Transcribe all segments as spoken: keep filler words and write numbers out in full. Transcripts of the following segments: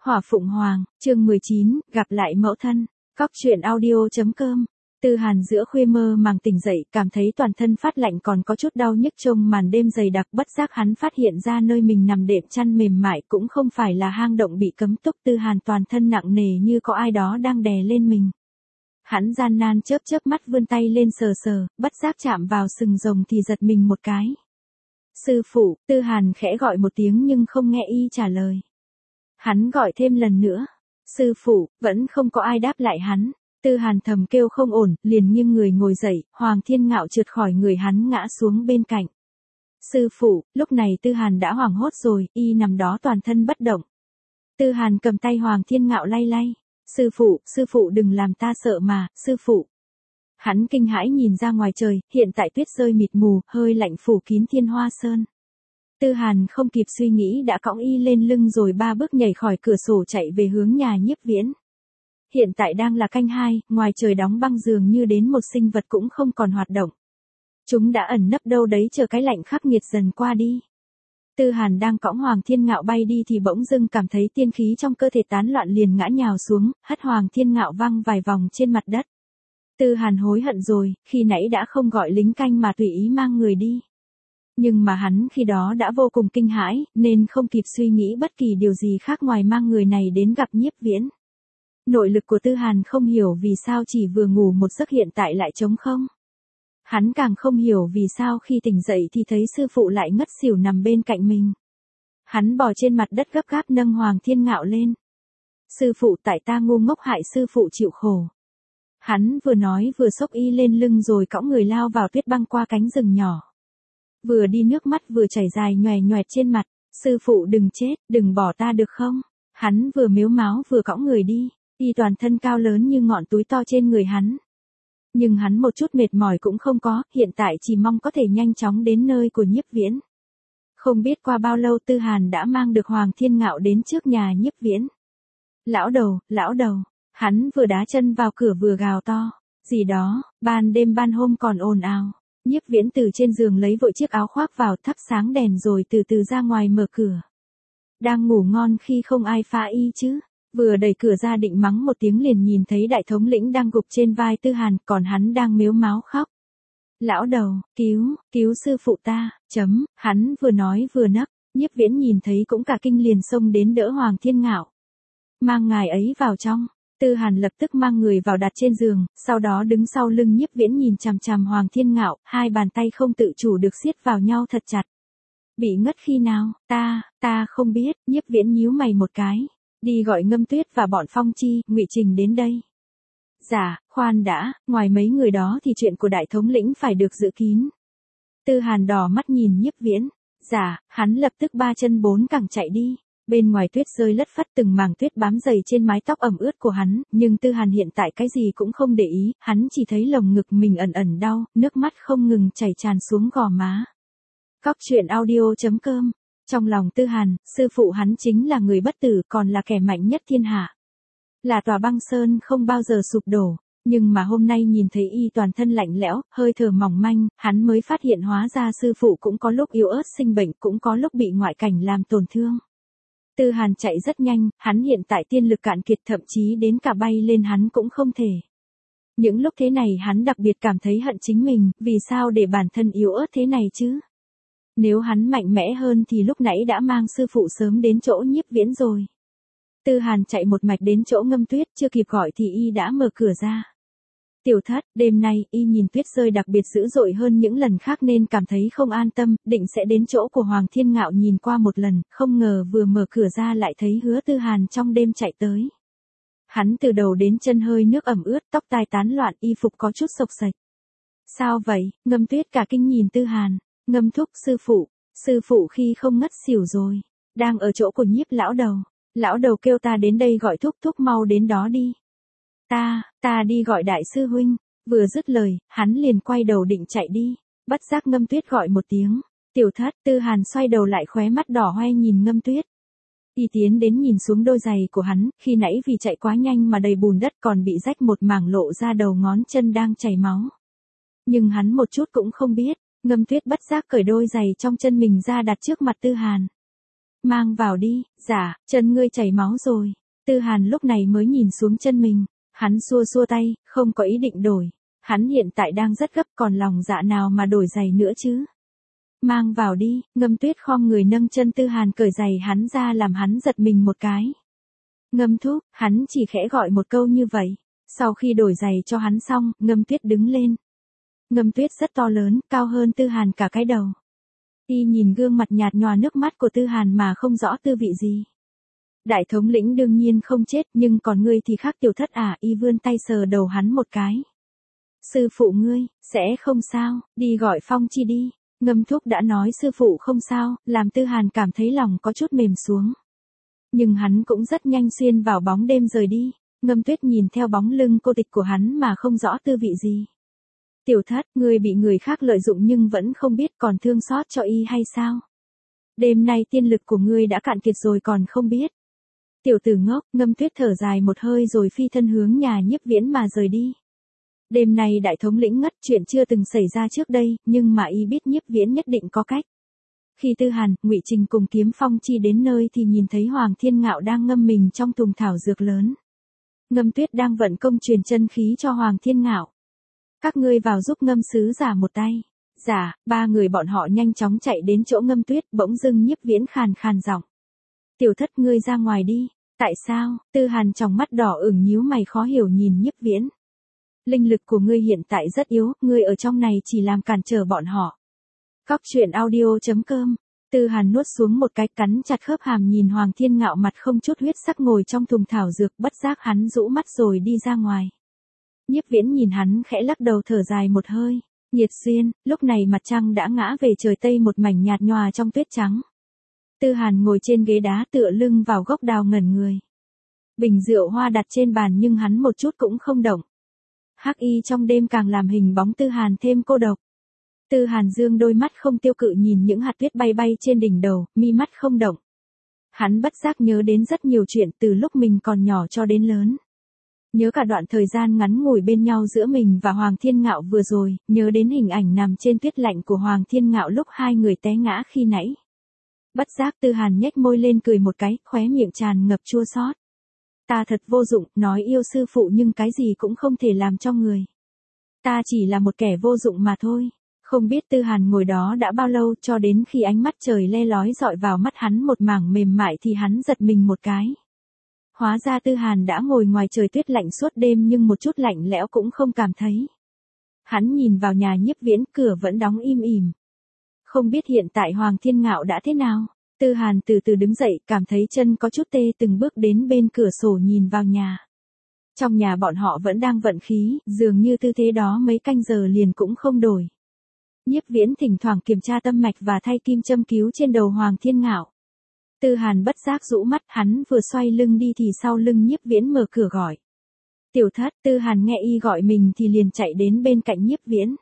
Hỏa Phụng Hoàng, chương mười chín, gặp lại mẫu thân. Cóc truyện audio.com. Tư Hàn giữa khuya mơ màng tỉnh dậy, cảm thấy toàn thân phát lạnh còn có chút đau nhức trông màn đêm dày đặc, bất giác hắn phát hiện ra nơi mình nằm đệm chăn mềm mại cũng không phải là hang động bị cấm túc. Tư Hàn toàn thân nặng nề như có ai đó đang đè lên mình. Hắn gian nan chớp chớp mắt vươn tay lên sờ sờ, bất giác chạm vào sừng rồng thì giật mình một cái. Sư phụ, Tư Hàn khẽ gọi một tiếng nhưng không nghe y trả lời. Hắn gọi thêm lần nữa. Sư phụ, vẫn không có ai đáp lại hắn. Tư Hàn thầm kêu không ổn, liền nghiêng người ngồi dậy, Hoàng Thiên Ngạo trượt khỏi người hắn ngã xuống bên cạnh. Sư phụ, lúc này Tư Hàn đã hoảng hốt rồi, y nằm đó toàn thân bất động. Tư Hàn cầm tay Hoàng Thiên Ngạo lay lay. Sư phụ, sư phụ đừng làm ta sợ mà, sư phụ. Hắn kinh hãi nhìn ra ngoài trời, hiện tại tuyết rơi mịt mù, hơi lạnh phủ kín Thiên Hoa Sơn. Tư Hàn không kịp suy nghĩ đã cõng y lên lưng rồi ba bước nhảy khỏi cửa sổ chạy về hướng nhà Nhiếp Viễn. Hiện tại đang là canh hai, ngoài trời đóng băng dường như đến một sinh vật cũng không còn hoạt động. Chúng đã ẩn nấp đâu đấy chờ cái lạnh khắc nghiệt dần qua đi. Tư Hàn đang cõng Hoàng Thiên Ngạo bay đi thì bỗng dưng cảm thấy tiên khí trong cơ thể tán loạn liền ngã nhào xuống, hất Hoàng Thiên Ngạo văng vài vòng trên mặt đất. Tư Hàn hối hận rồi, khi nãy đã không gọi lính canh mà tùy ý mang người đi. Nhưng mà hắn khi đó đã vô cùng kinh hãi, nên không kịp suy nghĩ bất kỳ điều gì khác ngoài mang người này đến gặp Nhiếp Viễn. Nội lực của Tư Hàn không hiểu vì sao chỉ vừa ngủ một giấc hiện tại lại trống không. Hắn càng không hiểu vì sao khi tỉnh dậy thì thấy sư phụ lại ngất xỉu nằm bên cạnh mình. Hắn bò trên mặt đất gấp gáp nâng Hoàng Thiên Ngạo lên. Sư phụ, tại ta ngu ngốc hại sư phụ chịu khổ. Hắn vừa nói vừa xốc y lên lưng rồi cõng người lao vào tuyết băng qua cánh rừng nhỏ. Vừa đi nước mắt vừa chảy dài nhoè nhoẹt trên mặt. Sư phụ đừng chết, đừng bỏ ta được không? Hắn vừa mếu máo vừa cõng người đi. Y toàn thân cao lớn như ngọn túi to trên người hắn. Nhưng hắn một chút mệt mỏi cũng không có, hiện tại chỉ mong có thể nhanh chóng đến nơi của Nhiếp Viễn. Không biết qua bao lâu Tư Hàn đã mang được Hoàng Thiên Ngạo đến trước nhà Nhiếp Viễn. Lão đầu, lão đầu, hắn vừa đá chân vào cửa vừa gào to. Gì đó, ban đêm ban hôm còn ồn ào. Nhiếp Viễn từ trên giường lấy vội chiếc áo khoác vào thắp sáng đèn rồi từ từ ra ngoài mở cửa. Đang ngủ ngon khi không ai phá y chứ. Vừa đẩy cửa ra định mắng một tiếng liền nhìn thấy đại thống lĩnh đang gục trên vai Tư Hàn, còn hắn đang mếu máo khóc. Lão đầu, cứu, cứu sư phụ ta, chấm, hắn vừa nói vừa nấc, Nhiếp Viễn nhìn thấy cũng cả kinh liền xông đến đỡ Hoàng Thiên Ngạo. Mang ngài ấy vào trong. Tư Hàn lập tức mang người vào đặt trên giường, sau đó đứng sau lưng Nhiếp Viễn nhìn chằm chằm Hoàng Thiên Ngạo, hai bàn tay không tự chủ được siết vào nhau thật chặt. Bị ngất khi nào? Ta, ta không biết. Nhiếp Viễn nhíu mày một cái. Đi gọi Ngâm Tuyết và bọn Phong Chi, Ngụy Trình đến đây. Dạ, khoan đã, ngoài mấy người đó thì chuyện của đại thống lĩnh phải được giữ kín. Tư Hàn đỏ mắt nhìn Nhiếp Viễn. Dạ, hắn lập tức ba chân bốn cẳng chạy đi. Bên ngoài tuyết rơi lất phất từng mảng tuyết bám dày trên mái tóc ẩm ướt của hắn, nhưng Tư Hàn hiện tại cái gì cũng không để ý, hắn chỉ thấy lồng ngực mình ẩn ẩn đau, nước mắt không ngừng chảy tràn xuống gò má. Cóc truyện audio.com. Trong lòng Tư Hàn, sư phụ hắn chính là người bất tử còn là kẻ mạnh nhất thiên hạ. Là tòa băng sơn không bao giờ sụp đổ, nhưng mà hôm nay nhìn thấy y toàn thân lạnh lẽo, hơi thở mỏng manh, hắn mới phát hiện hóa ra sư phụ cũng có lúc yếu ớt sinh bệnh cũng có lúc bị ngoại cảnh làm tổn thương. Tư Hàn chạy rất nhanh, hắn hiện tại tiên lực cạn kiệt thậm chí đến cả bay lên hắn cũng không thể. Những lúc thế này hắn đặc biệt cảm thấy hận chính mình, vì sao để bản thân yếu ớt thế này chứ? Nếu hắn mạnh mẽ hơn thì lúc nãy đã mang sư phụ sớm đến chỗ Nhiếp Viễn rồi. Tư Hàn chạy một mạch đến chỗ Ngâm Tuyết, chưa kịp gọi thì y đã mở cửa ra. Tiểu thất, đêm nay y nhìn tuyết rơi đặc biệt dữ dội hơn những lần khác nên cảm thấy không an tâm, định sẽ đến chỗ của Hoàng Thiên Ngạo nhìn qua một lần, không ngờ vừa mở cửa ra lại thấy Hứa Tư Hàn trong đêm chạy tới. Hắn từ đầu đến chân hơi nước ẩm ướt, tóc tai tán loạn, y phục có chút xộc xệch. Sao vậy? Ngâm Tuyết cả kinh nhìn Tư Hàn. Ngâm thúc, sư phụ, sư phụ khi không ngất xỉu rồi, đang ở chỗ của Nhiếp lão đầu. Lão đầu kêu ta đến đây gọi thúc, thúc mau đến đó đi. Ta, ta đi gọi đại sư huynh. Vừa dứt lời, hắn liền quay đầu định chạy đi. Bất giác Ngâm Tuyết gọi một tiếng. Tiểu thất. Tư Hàn xoay đầu lại khóe mắt đỏ hoe nhìn Ngâm Tuyết. Y tiến đến nhìn xuống đôi giày của hắn, khi nãy vì chạy quá nhanh mà đầy bùn đất còn bị rách một mảng lộ ra đầu ngón chân đang chảy máu. Nhưng hắn một chút cũng không biết. Ngâm Tuyết bất giác cởi đôi giày trong chân mình ra đặt trước mặt Tư Hàn. Mang vào đi, dạ, chân ngươi chảy máu rồi. Tư Hàn lúc này mới nhìn xuống chân mình, hắn xua xua tay, không có ý định đổi. Hắn hiện tại đang rất gấp, còn lòng dạ nào mà đổi giày nữa chứ. Mang vào đi, Ngâm Tuyết khom người nâng chân Tư Hàn cởi giày hắn ra làm hắn giật mình một cái. Ngâm thúc, hắn chỉ khẽ gọi một câu như vậy. Sau khi đổi giày cho hắn xong, Ngâm Tuyết đứng lên. Ngâm Tuyết rất to lớn, cao hơn Tư Hàn cả cái đầu. Y nhìn gương mặt nhạt nhòa nước mắt của Tư Hàn mà không rõ tư vị gì. Đại thống lĩnh đương nhiên không chết, nhưng còn ngươi thì khác Tiểu Thất à, y vươn tay sờ đầu hắn một cái. Sư phụ ngươi, sẽ không sao, đi gọi Phong Chi đi. Ngâm thúc đã nói sư phụ không sao, làm Tư Hàn cảm thấy lòng có chút mềm xuống. Nhưng hắn cũng rất nhanh xuyên vào bóng đêm rời đi. Ngâm Tuyết nhìn theo bóng lưng cô tịch của hắn mà không rõ tư vị gì. Tiểu Thất, ngươi bị người khác lợi dụng nhưng vẫn không biết còn thương xót cho y hay sao? Đêm nay tiên lực của ngươi đã cạn kiệt rồi còn không biết. Tiểu tử ngốc, Ngâm Tuyết thở dài một hơi rồi phi thân hướng nhà Nhiếp Viễn mà rời đi. Đêm nay đại thống lĩnh ngất, chuyện chưa từng xảy ra trước đây, nhưng mà y biết Nhiếp Viễn nhất định có cách. Khi Tư Hàn, Ngụy Trình cùng Kiếm Phong Chi đến nơi thì nhìn thấy Hoàng Thiên Ngạo đang ngâm mình trong tùng thảo dược lớn. Ngâm Tuyết đang vận công truyền chân khí cho Hoàng Thiên Ngạo. Các ngươi vào giúp Ngâm sứ giả một tay. Dạ, ba người bọn họ nhanh chóng chạy đến chỗ Ngâm Tuyết, bỗng dưng Nhiếp Viễn khàn khàn giọng. Tiểu Thất, ngươi ra ngoài đi. Tại sao? Tư Hàn trong mắt đỏ ửng nhíu mày khó hiểu nhìn Nhiếp Viễn. Linh lực của ngươi hiện tại rất yếu, ngươi ở trong này chỉ làm cản trở bọn họ. Cóc truyện audio chấm com. Tư Hàn nuốt xuống một cái, cắn chặt khớp hàm nhìn Hoàng Thiên Ngạo mặt không chút huyết sắc ngồi trong thùng thảo dược, bất giác hắn rũ mắt rồi đi ra ngoài. Nhiếp Viễn nhìn hắn khẽ lắc đầu thở dài một hơi. Nhiệt xuyên, lúc này mặt trăng đã ngã về trời tây một mảnh nhạt nhòa trong tuyết trắng. Tư Hàn ngồi trên ghế đá tựa lưng vào gốc đào ngẩn người. Bình rượu hoa đặt trên bàn nhưng hắn một chút cũng không động. Hắc y trong đêm càng làm hình bóng Tư Hàn thêm cô độc. Tư Hàn dương đôi mắt không tiêu cự nhìn những hạt tuyết bay bay trên đỉnh đầu, mi mắt không động. Hắn bất giác nhớ đến rất nhiều chuyện từ lúc mình còn nhỏ cho đến lớn. Nhớ cả đoạn thời gian ngắn ngủi bên nhau giữa mình và Hoàng Thiên Ngạo vừa rồi, nhớ đến hình ảnh nằm trên tuyết lạnh của Hoàng Thiên Ngạo lúc hai người té ngã khi nãy. Bất giác Tư Hàn nhếch môi lên cười một cái, khóe miệng tràn ngập chua xót. Ta thật vô dụng, nói yêu sư phụ nhưng cái gì cũng không thể làm cho người. Ta chỉ là một kẻ vô dụng mà thôi. Không biết Tư Hàn ngồi đó đã bao lâu, cho đến khi ánh mắt trời le lói dọi vào mắt hắn một mảng mềm mại thì hắn giật mình một cái. Hóa ra Tư Hàn đã ngồi ngoài trời tuyết lạnh suốt đêm nhưng một chút lạnh lẽo cũng không cảm thấy. Hắn nhìn vào nhà Nhiếp Viễn, cửa vẫn đóng im ỉm. Không biết hiện tại Hoàng Thiên Ngạo đã thế nào. Tư Hàn từ từ đứng dậy, cảm thấy chân có chút tê, từng bước đến bên cửa sổ nhìn vào nhà. Trong nhà bọn họ vẫn đang vận khí, dường như tư thế đó mấy canh giờ liền cũng không đổi. Nhiếp Viễn thỉnh thoảng kiểm tra tâm mạch và thay kim châm cứu trên đầu Hoàng Thiên Ngạo. Tư Hàn bất giác rũ mắt, hắn vừa xoay lưng đi thì sau lưng Nhiếp Viễn mở cửa gọi. Tiểu Thất. Tư Hàn nghe y gọi mình thì liền chạy đến bên cạnh Nhiếp Viễn.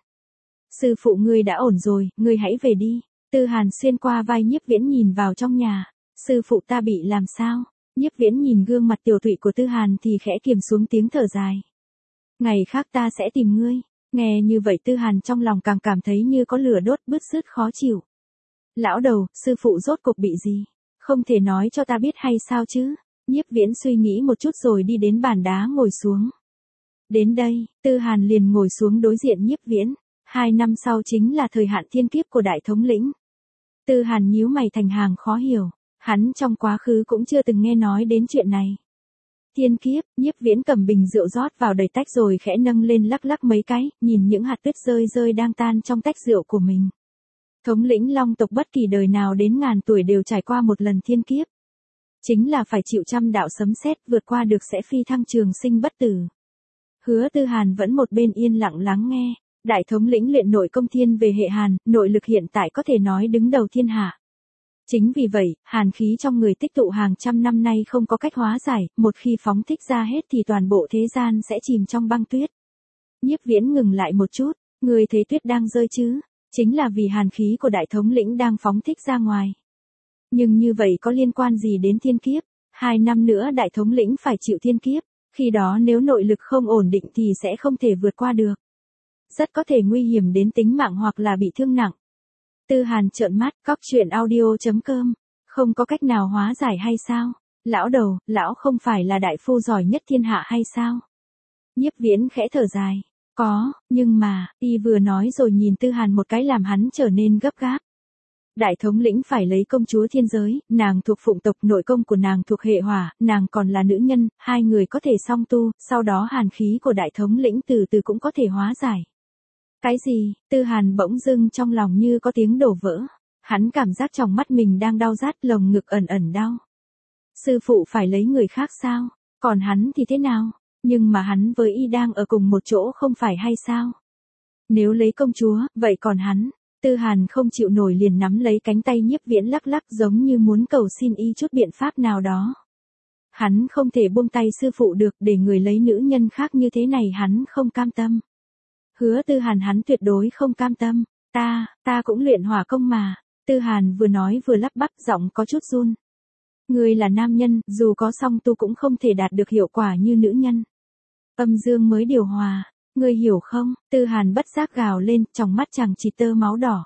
Sư phụ ngươi đã ổn rồi, ngươi hãy về đi. Tư Hàn xuyên qua vai Nhiếp Viễn nhìn vào trong nhà. Sư phụ ta bị làm sao? Nhiếp Viễn nhìn gương mặt tiểu tụy của Tư Hàn thì khẽ kiềm xuống tiếng thở dài. Ngày khác ta sẽ tìm ngươi. Nghe như vậy Tư Hàn trong lòng càng cảm thấy như có lửa đốt bứt rứt khó chịu. Lão đầu, sư phụ rốt cục bị gì? Không thể nói cho ta biết hay sao chứ? Nhiếp Viễn suy nghĩ một chút rồi đi đến bàn đá ngồi xuống. Đến đây, Tư Hàn liền ngồi xuống đối diện Nhiếp Viễn. Hai năm sau chính là thời hạn thiên kiếp của đại thống lĩnh. Tư Hàn nhíu mày thành hàng khó hiểu. Hắn trong quá khứ cũng chưa từng nghe nói đến chuyện này. Thiên kiếp, Nhiếp Viễn cầm bình rượu rót vào đầy tách rồi khẽ nâng lên lắc lắc mấy cái, nhìn những hạt tuyết rơi rơi đang tan trong tách rượu của mình. Thống lĩnh Long tộc bất kỳ đời nào đến ngàn tuổi đều trải qua một lần thiên kiếp. Chính là phải chịu trăm đạo sấm sét, vượt qua được sẽ phi thăng trường sinh bất tử. Hứa Tư Hàn vẫn một bên yên lặng lắng nghe. Đại thống lĩnh luyện nội công thiên về hệ Hàn, nội lực hiện tại có thể nói đứng đầu thiên hạ. Chính vì vậy, hàn khí trong người tích tụ hàng trăm năm nay không có cách hóa giải, một khi phóng thích ra hết thì toàn bộ thế gian sẽ chìm trong băng tuyết. Nhiếp Viễn ngừng lại một chút, người thấy tuyết đang rơi chứ? Chính là vì hàn khí của đại thống lĩnh đang phóng thích ra ngoài. Nhưng như vậy có liên quan gì đến thiên kiếp? Hai năm nữa đại thống lĩnh phải chịu thiên kiếp, khi đó nếu nội lực không ổn định thì sẽ không thể vượt qua được. Rất có thể nguy hiểm đến tính mạng hoặc là bị thương nặng. Tư Hàn trợn mắt, cóc truyện audio chấm com Không có cách nào hóa giải hay sao? Lão đầu, lão không phải là đại phu giỏi nhất thiên hạ hay sao? Nhiếp Viễn khẽ thở dài. Có, nhưng mà, y vừa nói rồi nhìn Tư Hàn một cái làm hắn trở nên gấp gáp. Đại thống lĩnh phải lấy công chúa thiên giới, nàng thuộc phụng tộc, nội công của nàng thuộc hệ hỏa, nàng còn là nữ nhân, hai người có thể song tu, sau đó hàn khí của đại thống lĩnh từ từ cũng có thể hóa giải. Cái gì? Tư Hàn bỗng dưng trong lòng như có tiếng đổ vỡ. Hắn cảm giác trong mắt mình đang đau rát, lồng ngực ẩn ẩn đau. Sư phụ phải lấy người khác sao? Còn hắn thì thế nào? Nhưng mà hắn với y đang ở cùng một chỗ không phải hay sao? Nếu lấy công chúa, vậy còn hắn? Tư Hàn không chịu nổi liền nắm lấy cánh tay Nhiếp Viễn lắc lắc giống như muốn cầu xin y chút biện pháp nào đó. Hắn không thể buông tay sư phụ được, để người lấy nữ nhân khác như thế này hắn không cam tâm. Hứa Tư Hàn hắn tuyệt đối không cam tâm. Ta, ta cũng luyện hỏa công mà. Tư Hàn vừa nói vừa lắp bắp, giọng có chút run. Ngươi là nam nhân, dù có song tu cũng không thể đạt được hiệu quả như nữ nhân. Âm dương mới điều hòa. Ngươi hiểu không? Tư Hàn bất giác gào lên, trong mắt chàng chỉ tơ máu đỏ.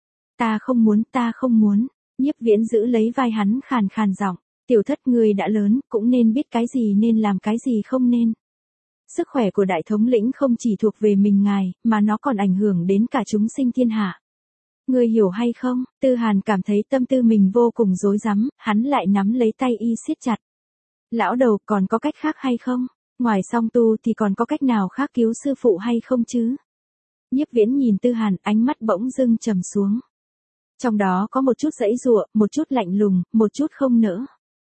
Ta không muốn, ta không muốn. Nhiếp Viễn giữ lấy vai hắn khàn khàn giọng. Tiểu thất, ngươi đã lớn, cũng nên biết cái gì nên làm, cái gì không nên. Sức khỏe của đại thống lĩnh không chỉ thuộc về mình ngài, mà nó còn ảnh hưởng đến cả chúng sinh thiên hạ. Ngươi hiểu hay không? Tư Hàn cảm thấy tâm tư mình vô cùng rối rắm, hắn lại nắm lấy tay y siết chặt. Lão đầu, còn có cách khác hay không? Ngoài song tu thì còn có cách nào khác cứu sư phụ hay không chứ? Nhiếp Viễn nhìn Tư Hàn, ánh mắt bỗng dưng trầm xuống. Trong đó có một chút giãy giụa, một chút lạnh lùng, một chút không nỡ.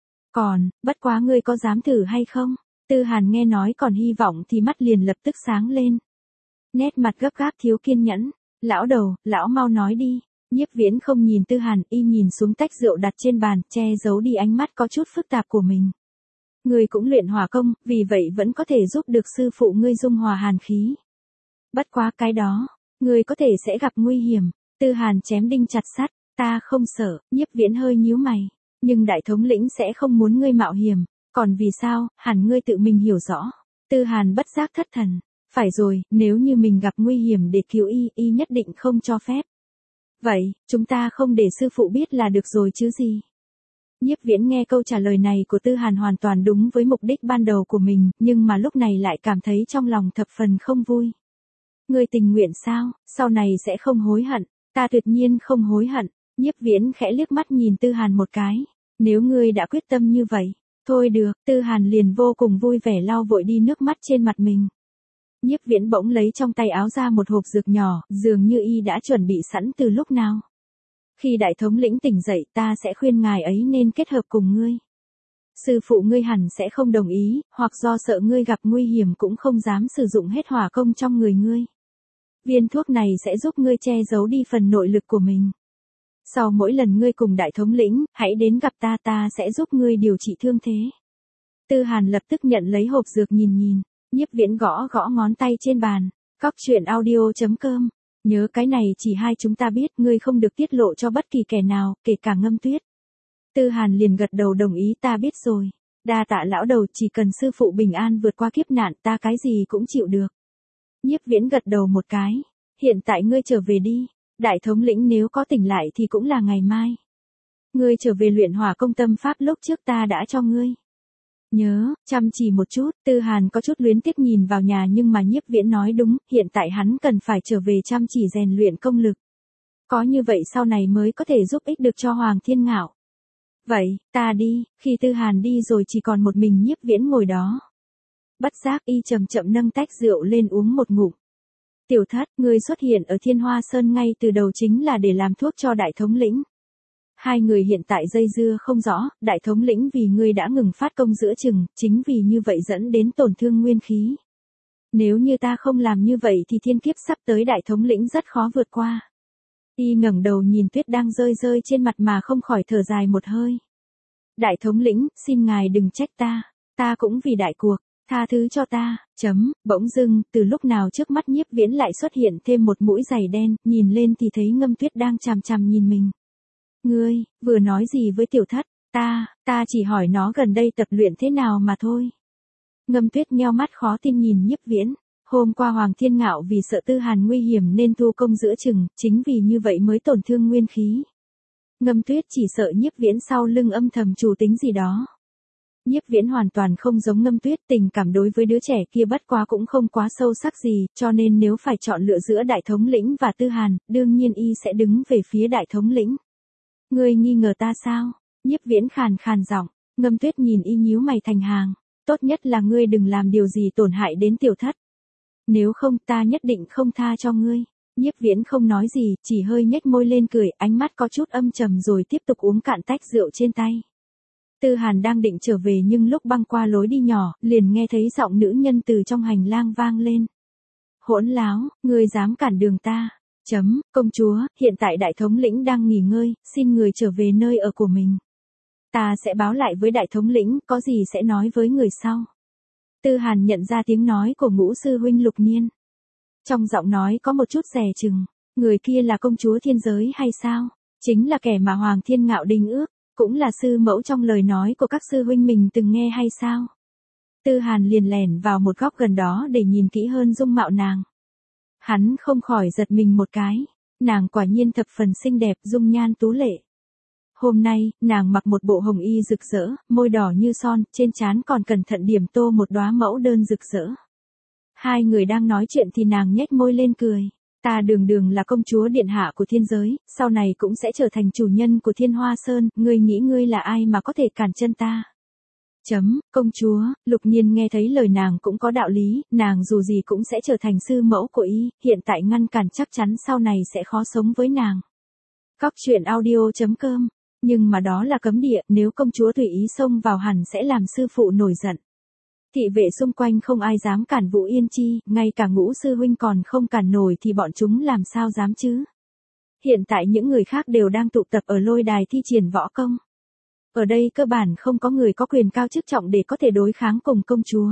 Còn, bất quá ngươi có dám thử hay không? Tư Hàn nghe nói còn hy vọng thì mắt liền lập tức sáng lên. Nét mặt gấp gáp thiếu kiên nhẫn. Lão đầu, lão mau nói đi. Nhiếp Viễn không nhìn Tư Hàn, y nhìn xuống tách rượu đặt trên bàn, che giấu đi ánh mắt có chút phức tạp của mình. Ngươi cũng luyện hỏa công, vì vậy vẫn có thể giúp được sư phụ ngươi dung hòa hàn khí. Bất quá cái đó, ngươi có thể sẽ gặp nguy hiểm. Tư Hàn chém đinh chặt sắt. Ta không sợ. Nhiếp Viễn hơi nhíu mày. Nhưng đại thống lĩnh sẽ không muốn ngươi mạo hiểm. Còn vì sao, hẳn ngươi tự mình hiểu rõ. Tư Hàn bất giác thất thần. Phải rồi, nếu như mình gặp nguy hiểm để cứu y, y nhất định không cho phép. Vậy, chúng ta không để sư phụ biết là được rồi chứ gì. Nhiếp Viễn nghe câu trả lời này của Tư Hàn hoàn toàn đúng với mục đích ban đầu của mình, nhưng mà lúc này lại cảm thấy trong lòng thập phần không vui. Ngươi tình nguyện sao, sau này sẽ không hối hận. Ta tuyệt nhiên không hối hận. Nhiếp Viễn khẽ liếc mắt nhìn Tư Hàn một cái. Nếu ngươi đã quyết tâm như vậy, thôi được. Tư Hàn liền vô cùng vui vẻ lau vội đi nước mắt trên mặt mình. Nhiếp Viễn bỗng lấy trong tay áo ra một hộp dược nhỏ, dường như y đã chuẩn bị sẵn từ lúc nào. Khi đại thống lĩnh tỉnh dậy, ta sẽ khuyên ngài ấy nên kết hợp cùng ngươi. Sư phụ ngươi hẳn sẽ không đồng ý, hoặc do sợ ngươi gặp nguy hiểm cũng không dám sử dụng hết hỏa công trong người ngươi. Viên thuốc này sẽ giúp ngươi che giấu đi phần nội lực của mình. Sau mỗi lần ngươi cùng đại thống lĩnh, hãy đến gặp ta, ta sẽ giúp ngươi điều trị thương thế. Tư Hàn lập tức nhận lấy hộp dược nhìn nhìn. Nhiếp Viễn gõ gõ ngón tay trên bàn. Cóc truyện audio chấm com. Nhớ cái này chỉ hai chúng ta biết, ngươi không được tiết lộ cho bất kỳ kẻ nào, kể cả Ngâm Tuyết. Tư Hàn liền gật đầu đồng ý, ta biết rồi. Đa tạ lão đầu, chỉ cần sư phụ bình an vượt qua kiếp nạn, ta cái gì cũng chịu được. Nhiếp Viễn gật đầu một cái. Hiện tại ngươi trở về đi. Đại thống lĩnh nếu có tỉnh lại thì cũng là ngày mai. Ngươi trở về luyện hỏa công tâm pháp lúc trước ta đã cho ngươi. Nhớ, chăm chỉ một chút. Tư Hàn có chút luyến tiếc nhìn vào nhà, nhưng mà Nhiếp Viễn nói đúng, hiện tại hắn cần phải trở về chăm chỉ rèn luyện công lực. Có như vậy sau này mới có thể giúp ích được cho Hoàng Thiên Ngạo. Vậy, ta đi. Khi Tư Hàn đi rồi chỉ còn một mình Nhiếp Viễn ngồi đó. Bất giác y chậm chậm nâng tách rượu lên uống một ngụm. Tiểu thất, ngươi xuất hiện ở Thiên Hoa Sơn ngay từ đầu chính là để làm thuốc cho đại thống lĩnh. Hai người hiện tại dây dưa không rõ, đại thống lĩnh vì ngươi đã ngừng phát công giữa chừng, chính vì như vậy dẫn đến tổn thương nguyên khí. Nếu như ta không làm như vậy thì thiên kiếp sắp tới đại thống lĩnh rất khó vượt qua. Y ngẩng đầu nhìn tuyết đang rơi rơi trên mặt mà không khỏi thở dài một hơi. Đại thống lĩnh, xin ngài đừng trách ta, ta cũng vì đại cuộc, tha thứ cho ta, chấm, bỗng dưng, từ lúc nào trước mắt Nhiếp Viễn lại xuất hiện thêm một mũi giày đen, nhìn lên thì thấy Ngâm Tuyết đang chằm chằm nhìn mình. Ngươi, vừa nói gì với tiểu thất, ta, ta chỉ hỏi nó gần đây tập luyện thế nào mà thôi. Ngâm Tuyết nheo mắt khó tin nhìn Nhiếp Viễn, hôm qua Hoàng Thiên Ngạo vì sợ Tư Hàn nguy hiểm nên thu công giữa chừng, chính vì như vậy mới tổn thương nguyên khí. Ngâm Tuyết chỉ sợ Nhiếp Viễn sau lưng âm thầm chủ tính gì đó. Nhiếp Viễn hoàn toàn không giống Ngâm Tuyết, tình cảm đối với đứa trẻ kia bất quá cũng không quá sâu sắc gì, cho nên nếu phải chọn lựa giữa đại thống lĩnh và Tư Hàn, đương nhiên y sẽ đứng về phía đại thống lĩnh. Ngươi nghi ngờ ta sao? Nhiếp Viễn khàn khàn giọng. Ngâm Tuyết nhìn y nhíu mày thành hàng. Tốt nhất là ngươi đừng làm điều gì tổn hại đến tiểu thất. Nếu không ta nhất định không tha cho ngươi. Nhiếp Viễn không nói gì, chỉ hơi nhếch môi lên cười, ánh mắt có chút âm trầm rồi tiếp tục uống cạn tách rượu trên tay. Tư Hàn đang định trở về nhưng lúc băng qua lối đi nhỏ, liền nghe thấy giọng nữ nhân từ trong hành lang vang lên. Hỗn láo, ngươi dám cản đường ta. Chấm, công chúa, hiện tại đại thống lĩnh đang nghỉ ngơi, xin người trở về nơi ở của mình. Ta sẽ báo lại với đại thống lĩnh, có gì sẽ nói với người sau. Tư Hàn nhận ra tiếng nói của ngũ sư huynh Lục Niên. Trong giọng nói có một chút dè chừng, người kia là công chúa thiên giới hay sao? Chính là kẻ mà Hoàng Thiên Ngạo đính ước, cũng là sư mẫu trong lời nói của các sư huynh mình từng nghe hay sao? Tư Hàn liền lẻn vào một góc gần đó để nhìn kỹ hơn dung mạo nàng. Hắn không khỏi giật mình một cái, nàng quả nhiên thập phần xinh đẹp, dung nhan tú lệ. Hôm nay, nàng mặc một bộ hồng y rực rỡ, môi đỏ như son, trên trán còn cẩn thận điểm tô một đóa mẫu đơn rực rỡ. Hai người đang nói chuyện thì nàng nhếch môi lên cười. Ta đường đường là công chúa điện hạ của thiên giới, sau này cũng sẽ trở thành chủ nhân của Thiên Hoa Sơn, ngươi nghĩ ngươi là ai mà có thể cản chân ta? Chấm, công chúa, Lục Nhiên nghe thấy lời nàng cũng có đạo lý, nàng dù gì cũng sẽ trở thành sư mẫu của y, hiện tại ngăn cản chắc chắn sau này sẽ khó sống với nàng. Cóc truyện audio chấm com. Nhưng mà đó là cấm địa, nếu công chúa tùy ý xông vào hẳn sẽ làm sư phụ nổi giận. Thị vệ xung quanh không ai dám cản Vũ Yên Chi, ngay cả ngũ sư huynh còn không cản nổi thì bọn chúng làm sao dám chứ. Hiện tại những người khác đều đang tụ tập ở lôi đài thi triển võ công. Ở đây cơ bản không có người có quyền cao chức trọng để có thể đối kháng cùng công chúa.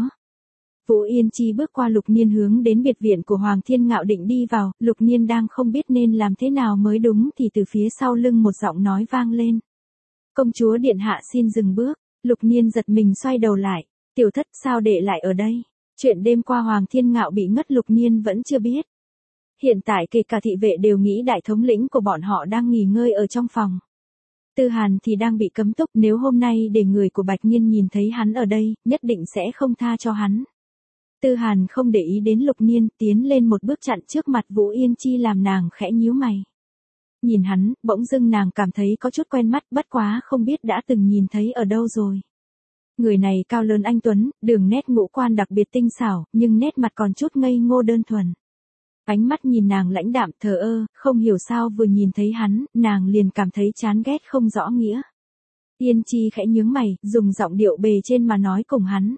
Vũ Yên Chi bước qua Lục Niên hướng đến biệt viện của Hoàng Thiên Ngạo định đi vào, Lục Niên đang không biết nên làm thế nào mới đúng thì từ phía sau lưng một giọng nói vang lên. Công chúa điện hạ xin dừng bước. Lục Niên giật mình xoay đầu lại. Tiểu thất sao đệ lại ở đây? Chuyện đêm qua Hoàng Thiên Ngạo bị ngất Lục Niên vẫn chưa biết. Hiện tại kể cả thị vệ đều nghĩ đại thống lĩnh của bọn họ đang nghỉ ngơi ở trong phòng. Tư Hàn thì đang bị cấm túc, nếu hôm nay để người của Bạch Nhiên nhìn thấy hắn ở đây, nhất định sẽ không tha cho hắn. Tư Hàn không để ý đến Lục Niên, tiến lên một bước chặn trước mặt Vũ Yên Chi làm nàng khẽ nhíu mày. Nhìn hắn, bỗng dưng nàng cảm thấy có chút quen mắt, bất quá không biết đã từng nhìn thấy ở đâu rồi. Người này cao lớn anh tuấn, đường nét ngũ quan đặc biệt tinh xảo, nhưng nét mặt còn chút ngây ngô đơn thuần. Ánh mắt nhìn nàng lãnh đạm thờ ơ, không hiểu sao vừa nhìn thấy hắn, nàng liền cảm thấy chán ghét không rõ nghĩa. Yên Chi khẽ nhướng mày, dùng giọng điệu bề trên mà nói cùng hắn.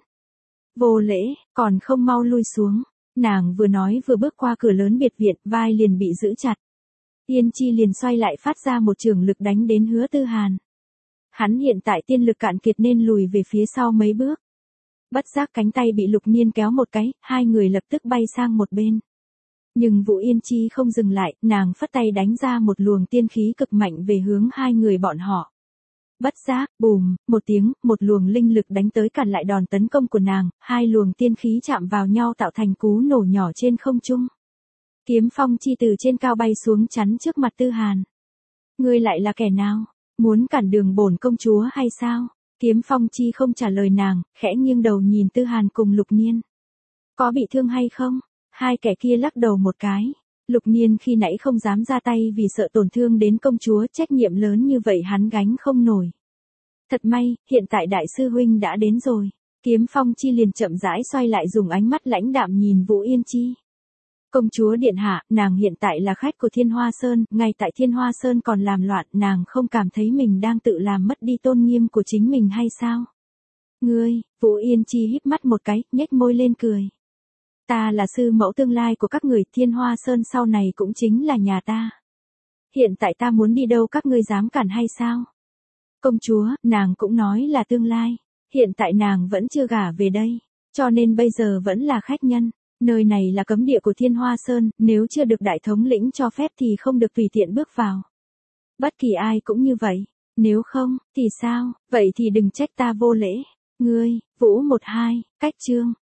Vô lễ, còn không mau lui xuống. Nàng vừa nói vừa bước qua cửa lớn biệt viện, vai liền bị giữ chặt. Yên Chi liền xoay lại phát ra một trường lực đánh đến Hứa Tư Hàn. Hắn hiện tại tiên lực cạn kiệt nên lùi về phía sau mấy bước. Bất giác cánh tay bị Lục Niên kéo một cái, hai người lập tức bay sang một bên. Nhưng Vũ Yên Chi không dừng lại, nàng phất tay đánh ra một luồng tiên khí cực mạnh về hướng hai người bọn họ. Bất giác, bùm, một tiếng, một luồng linh lực đánh tới cản lại đòn tấn công của nàng, hai luồng tiên khí chạm vào nhau tạo thành cú nổ nhỏ trên không trung. Kiếm Phong Chi từ trên cao bay xuống chắn trước mặt Tư Hàn. Ngươi lại là kẻ nào? Muốn cản đường bổn công chúa hay sao? Kiếm Phong Chi không trả lời nàng, khẽ nghiêng đầu nhìn Tư Hàn cùng Lục Niên. Có bị thương hay không? Hai kẻ kia lắc đầu một cái. Lục Niên khi nãy không dám ra tay vì sợ tổn thương đến công chúa, trách nhiệm lớn như vậy hắn gánh không nổi. Thật may, hiện tại đại sư huynh đã đến rồi. Kiếm Phong Chi liền chậm rãi xoay lại dùng ánh mắt lãnh đạm nhìn Vũ Yên Chi. Công chúa điện hạ, nàng hiện tại là khách của Thiên Hoa Sơn, ngay tại Thiên Hoa Sơn còn làm loạn, nàng không cảm thấy mình đang tự làm mất đi tôn nghiêm của chính mình hay sao? Ngươi, Vũ Yên Chi híp mắt một cái, nhếch môi lên cười. Ta là sư mẫu tương lai của các người, Thiên Hoa Sơn sau này cũng chính là nhà ta. Hiện tại ta muốn đi đâu các ngươi dám cản hay sao? Công chúa, nàng cũng nói là tương lai. Hiện tại nàng vẫn chưa gả về đây, cho nên bây giờ vẫn là khách nhân. Nơi này là cấm địa của Thiên Hoa Sơn, nếu chưa được đại thống lĩnh cho phép thì không được tùy tiện bước vào. Bất kỳ ai cũng như vậy. Nếu không, thì sao? Vậy thì đừng trách ta vô lễ. Ngươi, Vũ một hai, cách chương.